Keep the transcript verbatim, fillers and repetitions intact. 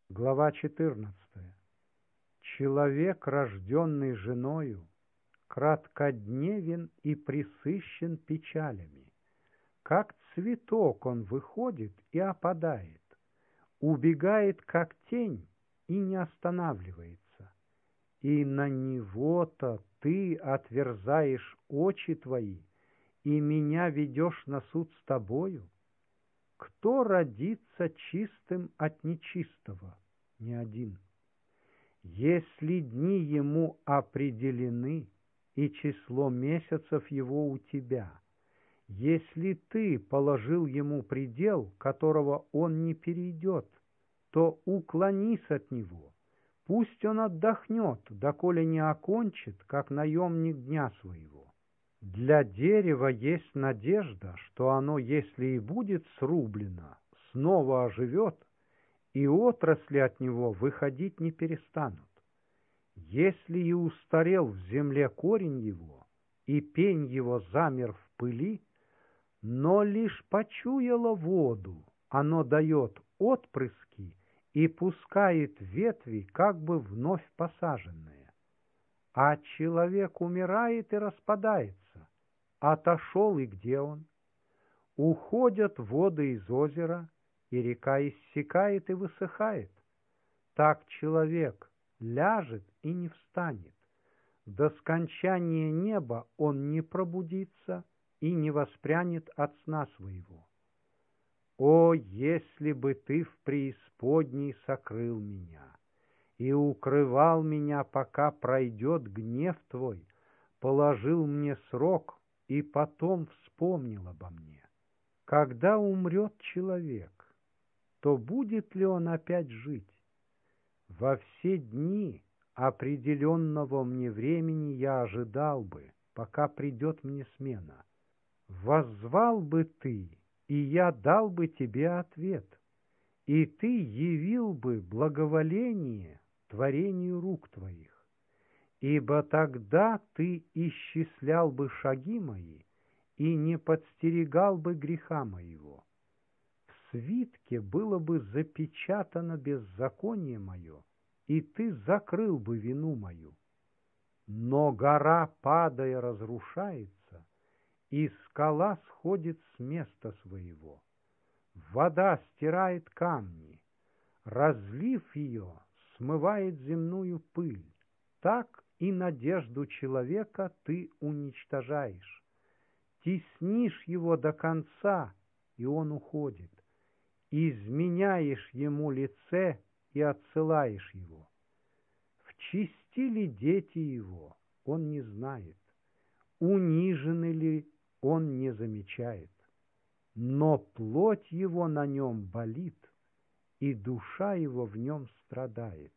Глава четырнадцатая. Человек, рожденный женою, краткодневен и пресыщен печалями. Как цветок он выходит и опадает, убегает, как тень, и не останавливается. И на него-то ты отверзаешь очи твои, и меня ведешь на суд с тобою? Кто родится чистым от нечистого? Ни один. Если дни ему определены, и число месяцев его у тебя, если ты положил ему предел, которого он не перейдет, то уклонись от него, пусть он отдохнет, доколе не окончит, как наемник дня своего. Для дерева есть надежда, что оно, если и будет срублено, снова оживет, и отрасли от него выходить не перестанут. Если и устарел в земле корень его, и пень его замер в пыли, но лишь почуяло воду, оно дает отпрыски и пускает ветви, как бы вновь посаженные. А человек умирает и распадается. Отошел, и где он? Уходят воды из озера, и река иссякает и высыхает. Так человек ляжет и не встанет. До скончания неба он не пробудится и не воспрянет от сна своего. О, если бы ты в преисподней сокрыл меня и укрывал меня, пока пройдет гнев твой, положил мне срок и потом вспомнил обо мне. Когда умрет человек, то будет ли он опять жить? Во все дни определенного мне времени я ожидал бы, пока придет мне смена. Воззвал бы ты, и я дал бы тебе ответ, и ты явил бы благоволение творению рук твоих, ибо тогда ты исчислял бы шаги мои и не подстерегал бы греха моего. В свитке было бы запечатано беззаконие мое, и ты закрыл бы вину мою. Но гора, падая, разрушается, и скала сходит с места своего. Вода стирает камни, разлив ее, смывает земную пыль. Так и надежду человека ты уничтожаешь. Теснишь его до конца, и он уходит. Изменяешь ему лице и отсылаешь его. В чести ли дети его, он не знает, унижены ли, он не замечает, но плоть его на нем болит, и душа его в нем страдает.